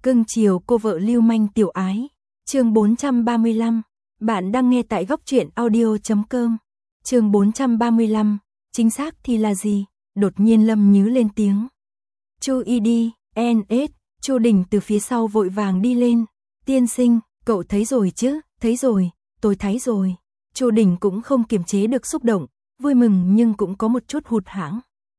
Cưng chiều cô vợ lưu manh tiểu ái. Chương 435. Bạn đang nghe tại góc truyện audio.com. Chương 435. Chính xác thì là gì? Đột nhiên Lâm Nhứ lên tiếng. Chu y đi, NS. Chu Đình từ phía sau vội vàng đi lên. Tiên sinh, cậu thấy rồi chứ? Thấy rồi, tôi thấy rồi. Chu Đình cũng không kiềm chế được xúc động, vui mừng nhưng cũng có một chút hụt hẫng.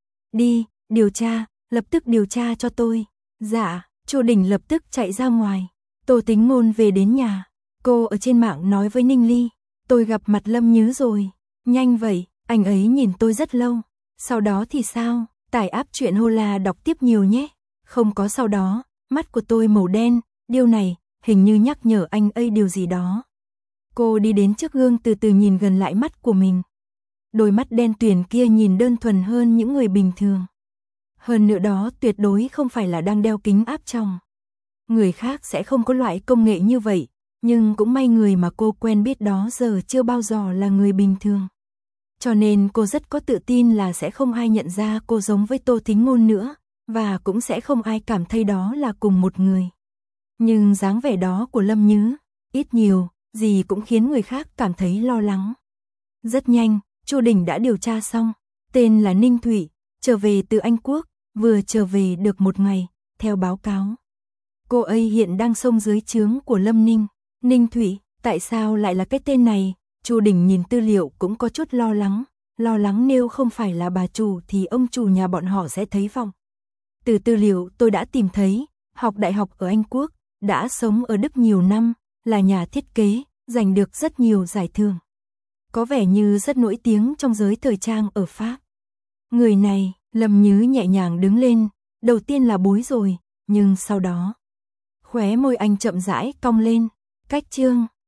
Đi, điều tra, lập tức điều tra cho tôi. Dạ. Chu Đình lập tức chạy ra ngoài. Tô Tính Ngôn về đến nhà. Cô ở trên mạng nói với Ninh Ly. Tôi gặp mặt Lâm Nhứ rồi. Nhanh vậy, anh ấy nhìn tôi rất lâu. Sau đó thì sao? Tải app truyện Hola đọc tiếp nhiều nhé. Không có sau đó, mắt của tôi màu đen. Điều này, hình như nhắc nhở anh ấy điều gì đó. Cô đi đến trước gương từ từ nhìn gần lại mắt của mình. Đôi mắt đen tuyền kia nhìn đơn thuần hơn những người bình thường. Hơn nữa đó tuyệt đối không phải là đang đeo kính áp tròng. Người khác sẽ không có loại công nghệ như vậy, nhưng cũng may người mà cô quen biết đó giờ chưa bao giờ là người bình thường. Cho nên cô rất có tự tin là sẽ không ai nhận ra cô giống với Tô Tính Ngôn nữa, và cũng sẽ không ai cảm thấy đó là cùng một người. Nhưng dáng vẻ đó của Lâm Nhứ, ít nhiều, gì cũng khiến người khác cảm thấy lo lắng. Rất nhanh, Chu Đình đã điều tra xong, tên là Ninh Thụy, trở về từ Anh Quốc, vừa trở về được một ngày, theo báo cáo. Cô ấy hiện đang xông dưới trướng của Lâm Ninh. Ninh Thụy, tại sao lại là cái tên này? Chu Đình nhìn tư liệu cũng có chút lo lắng nếu không phải là bà chủ thì ông chủ nhà bọn họ sẽ thấy vong. Từ tư liệu tôi đã tìm thấy, học đại học ở Anh Quốc, đã sống ở Đức nhiều năm, là nhà thiết kế, giành được rất nhiều giải thưởng. Có vẻ như rất nổi tiếng trong giới thời trang ở Pháp. Người này, Lâm Nhứ nhẹ nhàng đứng lên, đầu tiên là bối rồi, nhưng sau đó, khóe môi anh chậm rãi cong lên, cách chương.